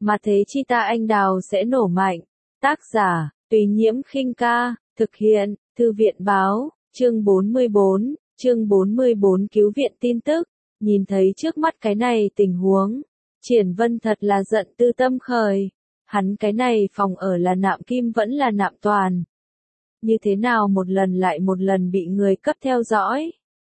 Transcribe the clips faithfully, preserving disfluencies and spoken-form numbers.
mà thế chi ta anh đào sẽ nổ mạnh. Tác giả, Tùy Nhiễm Khinh Ca, thực hiện, Thư viện Báo, chương bốn mươi bốn, chương bốn mươi bốn cứu viện tin tức, nhìn thấy trước mắt cái này tình huống. Triển Vân thật là giận tư tâm khởi, hắn cái này phòng ở là nạm kim vẫn là nạm toàn. Như thế nào một lần lại một lần bị người cấp theo dõi.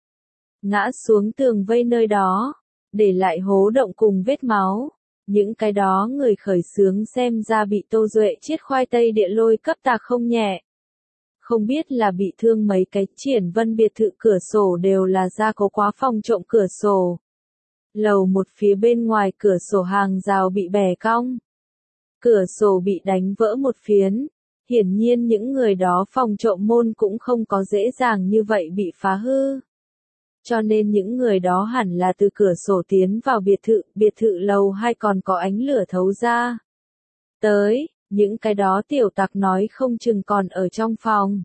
Ngã xuống tường vây nơi đó, để lại hố động cùng vết máu. Những cái đó người khởi xướng xem ra bị Tô Duệ chiết khoai tây địa lôi cấp tạc không nhẹ. Không biết là bị thương mấy cái. Triển Vân biệt thự cửa sổ đều là gia cố quá phòng trộm cửa sổ. Lầu một phía bên ngoài cửa sổ hàng rào bị bẻ cong. Cửa sổ bị đánh vỡ một phiến. Hiển nhiên những người đó phòng trộm môn cũng không có dễ dàng như vậy bị phá hư. Cho nên những người đó hẳn là từ cửa sổ tiến vào biệt thự, biệt thự lầu hai còn có ánh lửa thấu ra. Tới, những cái đó tiểu tặc nói không chừng còn ở trong phòng.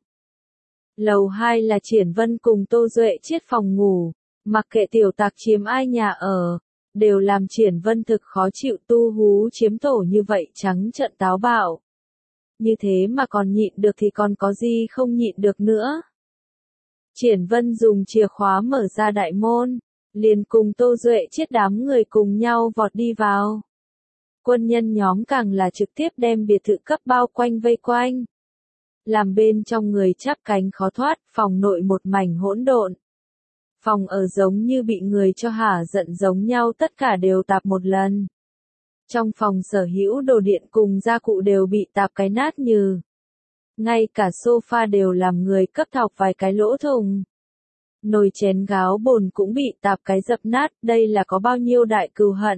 Lầu hai là Triển Vân cùng Tô Duệ chiết phòng ngủ, mặc kệ tiểu tặc chiếm ai nhà ở, đều làm Triển Vân thực khó chịu. Tu hú chiếm tổ như vậy trắng trợn táo bạo. Như thế mà còn nhịn được thì còn có gì không nhịn được nữa. Triển Vân dùng chìa khóa mở ra đại môn, liền cùng Tô Duệ chiết đám người cùng nhau vọt đi vào. Quân nhân nhóm càng là trực tiếp đem biệt thự cấp bao quanh vây quanh. Làm bên trong người chắp cánh khó thoát, phòng nội một mảnh hỗn độn. Phòng ở giống như bị người cho hả giận giống nhau, tất cả đều tạp một lần. Trong phòng sở hữu đồ điện cùng gia cụ đều bị tạp cái nát nhừ. Ngay cả sofa đều làm người cấp thọc vài cái lỗ thùng. Nồi chén gáo bồn cũng bị tạp cái dập nát, đây là có bao nhiêu đại cừu hận.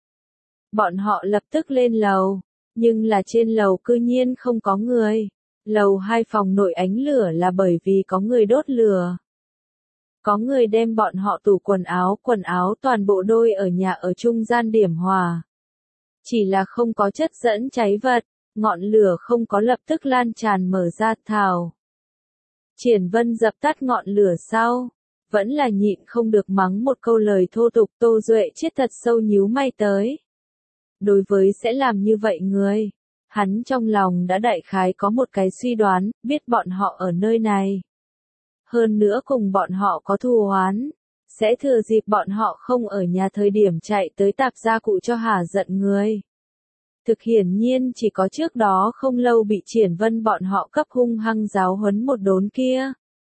Bọn họ lập tức lên lầu, nhưng là trên lầu cư nhiên không có người. Lầu hai phòng nội ánh lửa là bởi vì có người đốt lửa. Có người đem bọn họ tủ quần áo, quần áo toàn bộ đôi ở nhà ở trung gian điểm hòa. Chỉ là không có chất dẫn cháy vật, ngọn lửa không có lập tức lan tràn mở ra thảo. Triển Vân dập tắt ngọn lửa sau, vẫn là nhịn không được mắng một câu lời thô tục. Tô Duệ chết thật sâu nhíu may tới. Đối với sẽ làm như vậy người, hắn trong lòng đã đại khái có một cái suy đoán, biết bọn họ ở nơi này. Hơn nữa cùng bọn họ có thù oán, sẽ thừa dịp bọn họ không ở nhà thời điểm chạy tới tạp gia cụ cho hả giận người. Thực hiển nhiên chỉ có trước đó không lâu bị Triển Vân bọn họ cấp hung hăng giáo huấn một đốn kia.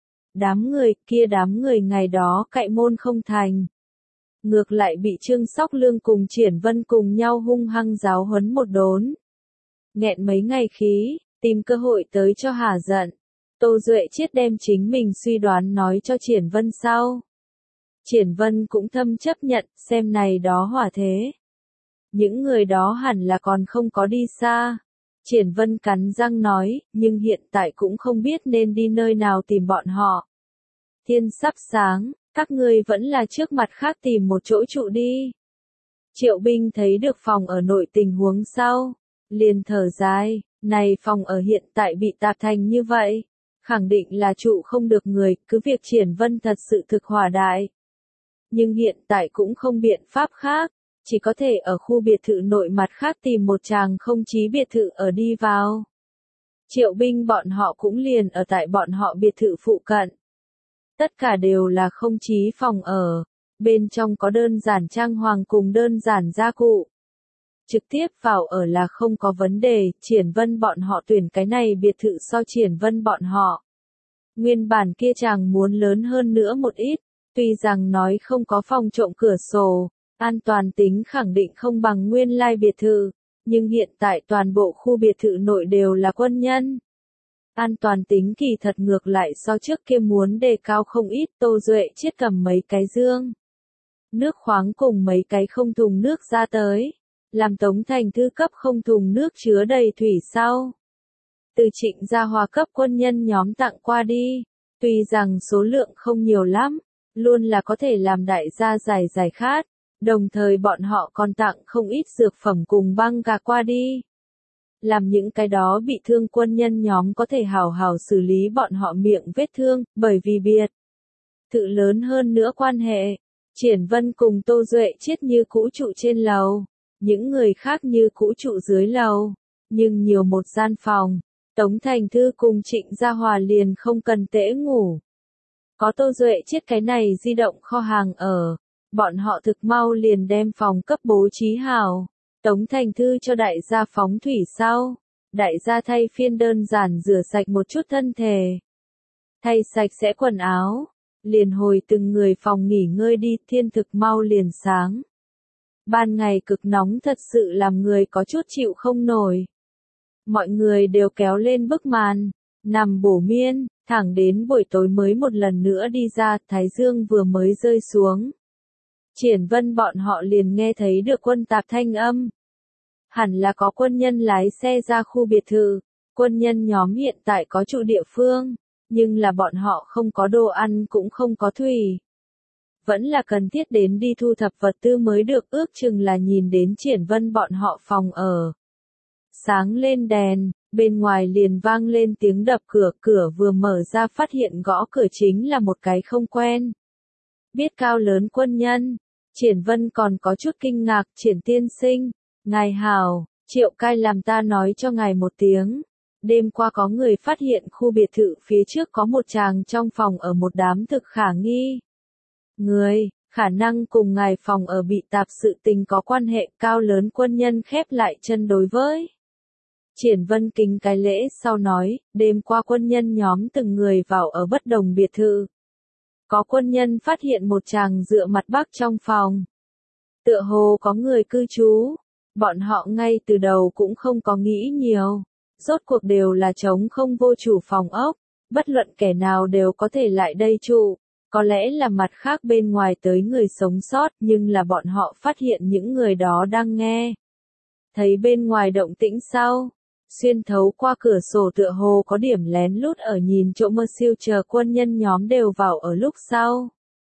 Đám người kia đám người ngày đó cậy môn không thành. Ngược lại bị Trương Sóc Lương cùng Triển Vân cùng nhau hung hăng giáo huấn một đốn. Nghẹn mấy ngày khí, tìm cơ hội tới cho hả giận. Tô Duệ chiết đem chính mình suy đoán nói cho Triển Vân sau. Triển Vân cũng thâm chấp nhận, xem này đó hỏa thế. Những người đó hẳn là còn không có đi xa. Triển Vân cắn răng nói, nhưng hiện tại cũng không biết nên đi nơi nào tìm bọn họ. Thiên sắp sáng, các ngươi vẫn là trước mặt khác tìm một chỗ trụ đi. Triệu Binh thấy được phòng ở nội tình huống sau, liền thở dài, này phòng ở hiện tại bị tạp thành như vậy, khẳng định là trụ không được người, cứ việc Triển Vân thật sự thực hòa đại. Nhưng hiện tại cũng không biện pháp khác, chỉ có thể ở khu biệt thự nội mặt khác tìm một tràng không chí biệt thự ở đi vào. Triệu Binh bọn họ cũng liền ở tại bọn họ biệt thự phụ cận. Tất cả đều là không chí phòng ở, bên trong có đơn giản trang hoàng cùng đơn giản gia cụ. Trực tiếp vào ở là không có vấn đề. Triển Vân bọn họ tuyển cái này biệt thự so Triển Vân bọn họ. Nguyên bản kia chàng muốn lớn hơn nữa một ít, tuy rằng nói không có phòng trộm cửa sổ, an toàn tính khẳng định không bằng nguyên lai biệt thự, nhưng hiện tại toàn bộ khu biệt thự nội đều là quân nhân. An toàn tính kỳ thật ngược lại so trước kia muốn đề cao không ít. Tô Duệ chiết cầm mấy cái dương nước khoáng cùng mấy cái không thùng nước ra tới, làm Tống Thành Thư cấp không thùng nước chứa đầy thủy sau. Từ Trịnh Gia Hòa cấp quân nhân nhóm tặng qua đi, tuy rằng số lượng không nhiều lắm, luôn là có thể làm đại gia giải giải khát, đồng thời bọn họ còn tặng không ít dược phẩm cùng băng gạc qua đi. Làm những cái đó bị thương quân nhân nhóm có thể hào hào xử lý bọn họ miệng vết thương, bởi vì biệt thự lớn hơn nữa quan hệ. Triển Vân cùng Tô Duệ chiết như cũ trụ trên lầu, Những người khác như cũ trụ dưới lầu, nhưng nhiều một gian phòng. Tống Thành Thư cùng Trịnh Gia Hòa liền không cần tễ ngủ. Có Tô Duệ Chiết cái này di động kho hàng ở, bọn họ thực mau liền đem phòng cấp bố trí hảo. Tống Thành Thư cho đại gia phóng thủy sau, đại gia thay phiên đơn giản rửa sạch một chút thân thể. Thay sạch sẽ quần áo, liền hồi từng người phòng nghỉ ngơi đi, thiên thực mau liền sáng. Ban ngày cực nóng thật sự làm người có chút chịu không nổi. Mọi người đều kéo lên bức màn, nằm bổ miên, thẳng đến buổi tối mới một lần nữa đi ra, thái dương vừa mới rơi xuống. Triển Vân bọn họ liền nghe thấy được quân tạp thanh âm. Hẳn là có quân nhân lái xe ra khu biệt thự, quân nhân nhóm hiện tại có trụ địa phương, nhưng là bọn họ không có đồ ăn cũng không có thủy. Vẫn là cần thiết đến đi thu thập vật tư mới được, ước chừng là nhìn đến Triển Vân bọn họ phòng ở. Sáng lên đèn, bên ngoài liền vang lên tiếng đập cửa, cửa vừa mở ra phát hiện gõ cửa chính là một cái không quen. Biết cao lớn quân nhân, Triển Vân còn có chút kinh ngạc, Triển tiên sinh, ngài hảo, Triệu Cai làm ta nói cho ngài một tiếng. Đêm qua có người phát hiện khu biệt thự phía trước có một chàng trong phòng ở một đám thực khả nghi. Người, khả năng cùng ngài phòng ở bị tạp sự tình có quan hệ, cao lớn quân nhân khép lại chân đối với. Triển Vân kính cái lễ sau nói, đêm qua quân nhân nhóm từng người vào ở bất đồng biệt thự. Có quân nhân phát hiện một chàng dựa mặt bắc trong phòng. Tựa hồ có người cư trú, bọn họ ngay từ đầu cũng không có nghĩ nhiều. Rốt cuộc đều là trống không vô chủ phòng ốc, bất luận kẻ nào đều có thể lại đây trụ. Có lẽ là mặt khác bên ngoài tới người sống sót, nhưng là bọn họ phát hiện những người đó đang nghe. Thấy bên ngoài động tĩnh sau, xuyên thấu qua cửa sổ tựa hồ có điểm lén lút ở nhìn chỗ mơ siêu chờ quân nhân nhóm đều vào ở lúc sau.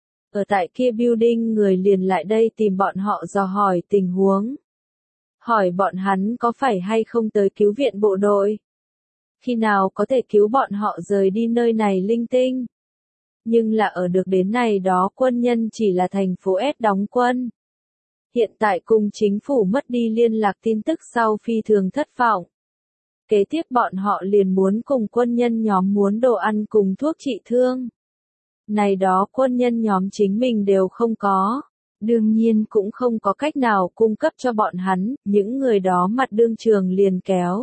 Ở tại kia building người liền lại đây tìm bọn họ dò hỏi tình huống. Hỏi bọn hắn có phải hay không tới cứu viện bộ đội. Khi nào có thể cứu bọn họ rời đi nơi này linh tinh. Nhưng là ở được đến này đó quân nhân chỉ là thành phố S đóng quân. Hiện tại cùng chính phủ mất đi liên lạc tin tức sau phi thường thất vọng. Kế tiếp bọn họ liền muốn cùng quân nhân nhóm muốn đồ ăn cùng thuốc trị thương. Này đó quân nhân nhóm chính mình đều không có. Đương nhiên cũng không có cách nào cung cấp cho bọn hắn, những người đó mặt đương trường liền kéo.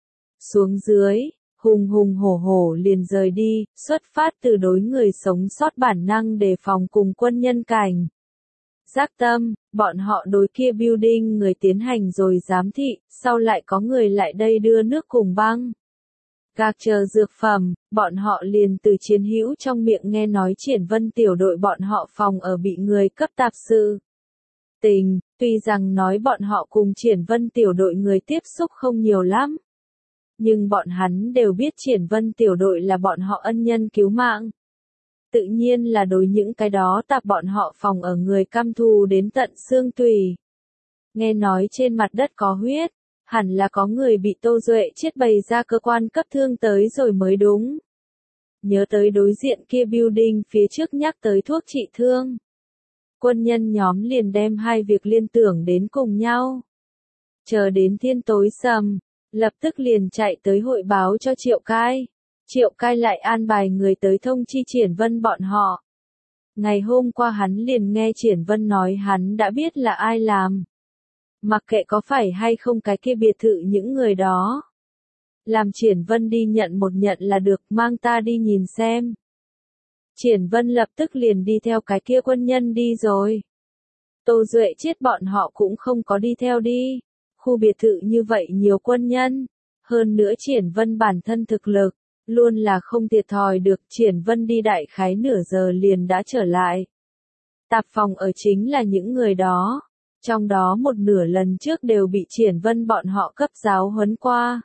Xuống dưới, hùng hùng hổ hổ liền rời đi, xuất phát từ đối người sống sót bản năng đề phòng cùng quân nhân cảnh. Giác tâm, bọn họ đối kia building người tiến hành rồi giám thị, sau lại có người lại đây đưa nước cùng băng. Gạc chờ dược phẩm, bọn họ liền từ chiến hữu trong miệng nghe nói Triển Vân tiểu đội bọn họ phòng ở bị người cấp tạp sự. Tình, tuy rằng nói bọn họ cùng Triển Vân tiểu đội người tiếp xúc không nhiều lắm. Nhưng bọn hắn đều biết Triển Vân tiểu đội là bọn họ ân nhân cứu mạng. Tự nhiên là đối những cái đó tạp bọn họ phòng ở người căm thù đến tận xương tùy. Nghe nói trên mặt đất có huyết, hẳn là có người bị Tô Duệ Chiết bày ra cơ quan cấp thương tới rồi mới đúng. Nhớ tới đối diện kia building phía trước nhắc tới thuốc trị thương. Quân nhân nhóm liền đem hai việc liên tưởng đến cùng nhau. Chờ đến thiên tối sầm, lập tức liền chạy tới hội báo cho Triệu Cai. Triệu Cai lại an bài người tới thông chi Triển Vân bọn họ. Ngày hôm qua hắn liền nghe Triển Vân nói hắn đã biết là ai làm. Mặc kệ có phải hay không cái kia biệt thự những người đó. Làm Triển Vân đi nhận một nhận là được, mang ta đi nhìn xem. Triển Vân lập tức liền đi theo cái kia quân nhân đi rồi. Tô Duệ Chiết bọn họ cũng không có đi theo đi. Khu biệt thự như vậy nhiều quân nhân. Hơn nữa Triển Vân bản thân thực lực, luôn là không thiệt thòi được. Triển Vân đi đại khái nửa giờ liền đã trở lại. Tạp phòng ở chính là những người đó. Trong đó một nửa lần trước đều bị Triển Vân bọn họ cấp giáo huấn qua.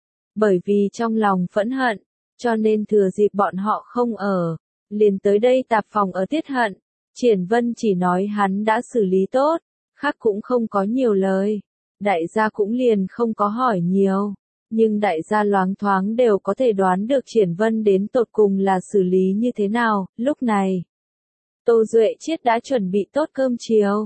Bởi vì trong lòng phẫn hận, cho nên thừa dịp bọn họ không ở, liền tới đây tạp phòng ở tiết hận. Triển Vân chỉ nói hắn đã xử lý tốt, khác cũng không có nhiều lời. Đại gia cũng liền không có hỏi nhiều, nhưng đại gia loáng thoáng đều có thể đoán được Triển Vân đến tột cùng là xử lý như thế nào. Lúc này, Tô Duệ Chiết đã chuẩn bị tốt cơm chiều.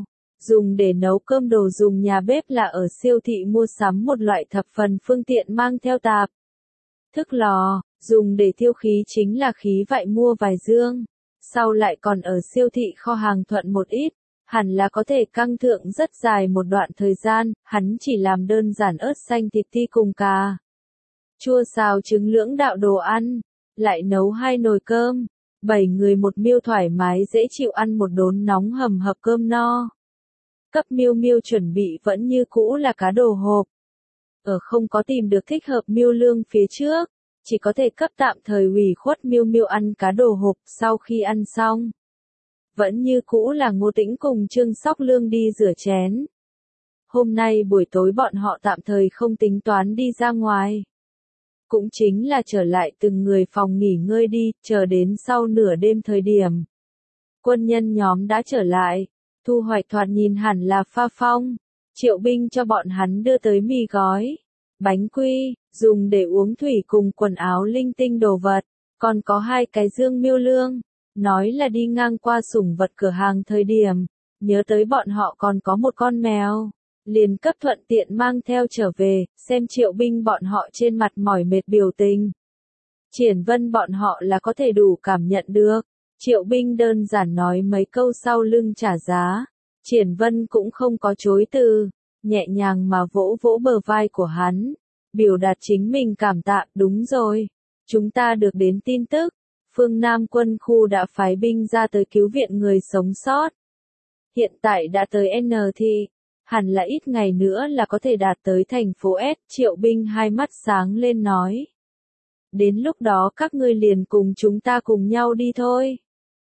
dùng để nấu cơm, đồ dùng nhà bếp là ở siêu thị mua sắm một loại thập phần phương tiện mang theo tạp thức lò, dùng để thiêu khí chính là khí vại mua vài dương, sau lại còn ở siêu thị kho hàng thuận một ít, hẳn là có thể căng thượng rất dài một đoạn thời gian, hắn chỉ làm đơn giản ớt xanh thịt ti cùng cà chua xào trứng lưỡng đạo đồ ăn, lại nấu hai nồi cơm, bảy người một miêu thoải mái dễ chịu ăn một đốn nóng hầm hập cơm no. Cấp Miêu Miêu chuẩn bị vẫn như cũ là cá đồ hộp. Ở không có tìm được thích hợp Miêu Lương phía trước, chỉ có thể cấp tạm thời ủy khuất Miêu Miêu ăn cá đồ hộp. Sau khi ăn xong, vẫn như cũ là Ngô Tĩnh cùng Trương Sóc Lương đi rửa chén. Hôm nay buổi tối bọn họ tạm thời không tính toán đi ra ngoài. Cũng chính là trở lại từng người phòng nghỉ ngơi đi, chờ đến sau nửa đêm thời điểm. Quân nhân nhóm đã trở lại, thu hoạch thoạt nhìn hẳn là pha phong. Triệu binh cho bọn hắn đưa tới mì gói, bánh quy, dùng để uống thủy cùng quần áo linh tinh đồ vật, còn có hai cái dương Miêu Lương. Nói là đi ngang qua sủng vật cửa hàng thời điểm, nhớ tới bọn họ còn có một con mèo, liền cấp thuận tiện mang theo trở về, xem Triệu binh bọn họ trên mặt mỏi mệt biểu tình. Triển Vân bọn họ là có thể đủ cảm nhận được, Triệu binh đơn giản nói mấy câu sau lưng trả giá, Triển Vân cũng không có chối từ, nhẹ nhàng mà vỗ vỗ bờ vai của hắn, biểu đạt chính mình cảm tạ. Đúng rồi, chúng ta được đến tin tức, phương Nam quân khu đã phái binh ra tới cứu viện người sống sót. Hiện tại đã tới N thì, hẳn là ít ngày nữa là có thể đạt tới thành phố S. Triệu binh hai mắt sáng lên nói. Đến lúc đó các ngươi liền cùng chúng ta cùng nhau đi thôi.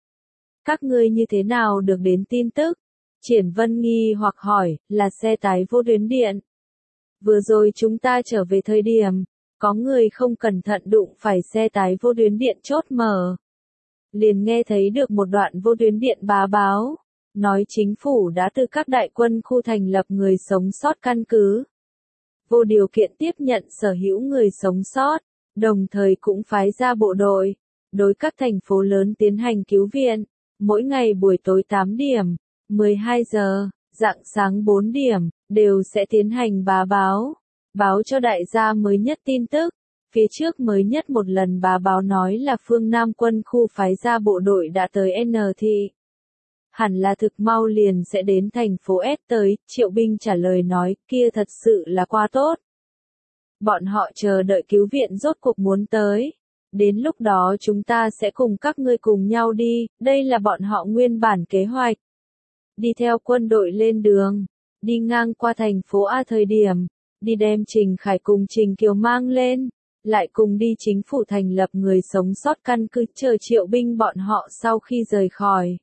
Các ngươi như thế nào được đến tin tức? Triển Vân nghi hoặc hỏi, là xe tái vô tuyến điện. Vừa rồi chúng ta trở về thời điểm, có người không cẩn thận đụng phải xe tái vô tuyến điện chốt mở. Liền nghe thấy được một đoạn vô tuyến điện bá báo, nói chính phủ đã từ các đại quân khu thành lập người sống sót căn cứ. Vô điều kiện tiếp nhận sở hữu người sống sót, đồng thời cũng phái ra bộ đội, đối các thành phố lớn tiến hành cứu viện, mỗi ngày buổi tối tám điểm, mười hai giờ, rạng sáng bốn điểm, đều sẽ tiến hành bá báo, báo cho đại gia mới nhất tin tức. Phía trước mới nhất một lần bá báo nói là phương Nam quân khu phái ra bộ đội đã tới N thị. Hẳn là thực mau liền sẽ đến thành phố S tới, Triệu binh trả lời nói, kia thật sự là quá tốt. Bọn họ chờ đợi cứu viện rốt cuộc muốn tới. Đến lúc đó chúng ta sẽ cùng các ngươi cùng nhau đi, đây là bọn họ nguyên bản kế hoạch. Đi theo quân đội lên đường, đi ngang qua thành phố A thời điểm, đi đem Trình Khải cùng Trình Kiều mang lên, lại cùng đi chính phủ thành lập người sống sót căn cứ chờ Triệu binh bọn họ sau khi rời khỏi.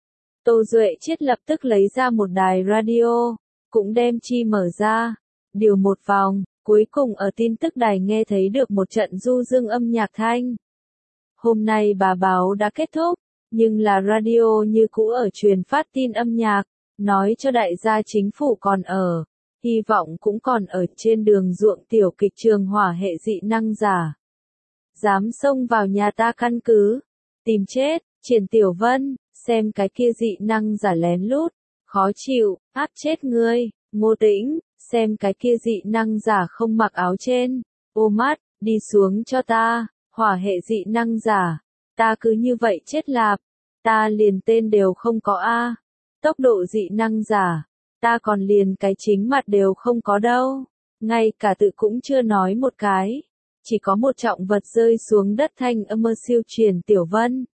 Tô Duệ Chiết lập tức lấy ra một đài radio, cũng đem chi mở ra, điều một vòng, cuối cùng ở tin tức đài nghe thấy được một trận du dương âm nhạc thanh. Hôm nay bà báo đã kết thúc, nhưng là radio như cũ ở truyền phát tin âm nhạc, nói cho đại gia chính phủ còn ở, hy vọng cũng còn ở trên đường ruộng tiểu kịch trường hỏa hệ dị năng giả. Dám xông vào nhà ta căn cứ, tìm chết, Triển Tiểu Vân, xem cái kia dị năng giả lén lút, khó chịu, áp chết ngươi, Ngô Tĩnh, xem cái kia dị năng giả không mặc áo trên, ô mắt, đi xuống cho ta, hỏa hệ dị năng giả, ta cứ như vậy chết lạp, ta liền tên đều không có a, tốc độ dị năng giả, ta còn liền cái chính mặt đều không có đâu, ngay cả tự cũng chưa nói một cái, chỉ có một trọng vật rơi xuống đất thanh âm mơ siêu Triển Tiểu Vân.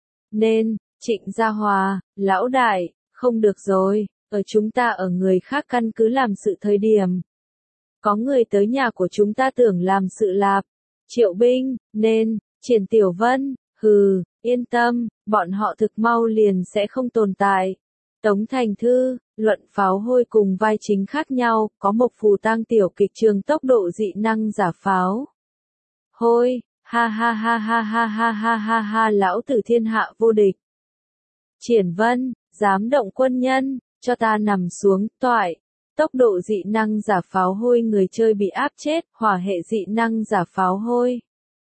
Nên, Trịnh Gia Hòa, lão đại, không được rồi, ở chúng ta ở người khác căn cứ làm sự thời điểm. Có người tới nhà của chúng ta tưởng làm sự lạp, Triệu binh, nên, Triển Tiểu Vân, hừ, yên tâm, bọn họ thực mau liền sẽ không tồn tại. Tống Thành Thư, luận pháo hôi cùng vai chính khác nhau, có một phù tang tiểu kịch trường tốc độ dị năng giả pháo. Hôi, ha ha ha ha ha ha ha ha ha lão tử thiên hạ vô địch. Triển Vân, dám động quân nhân, cho ta nằm xuống, toại. Tốc độ dị năng giả pháo hôi người chơi bị áp chết, hỏa hệ dị năng giả pháo hôi.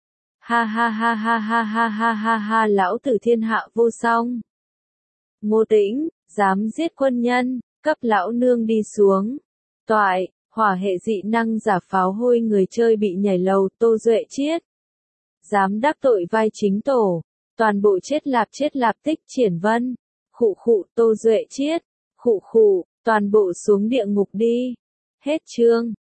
Ha ha ha ha ha ha ha ha ha lão tử thiên hạ vô song. Ngô Tĩnh, dám giết quân nhân, Cấp lão nương đi xuống. Toại, hỏa hệ dị năng giả pháo hôi người chơi bị nhảy lầu, Tô Duệ Chiết. Dám đắc tội vai chính tổ. Toàn bộ chết lạp chết lạp tích triển vân. Khụ khụ Tô Duệ Chiết. Khụ khụ, toàn bộ xuống địa ngục đi. Hết chương.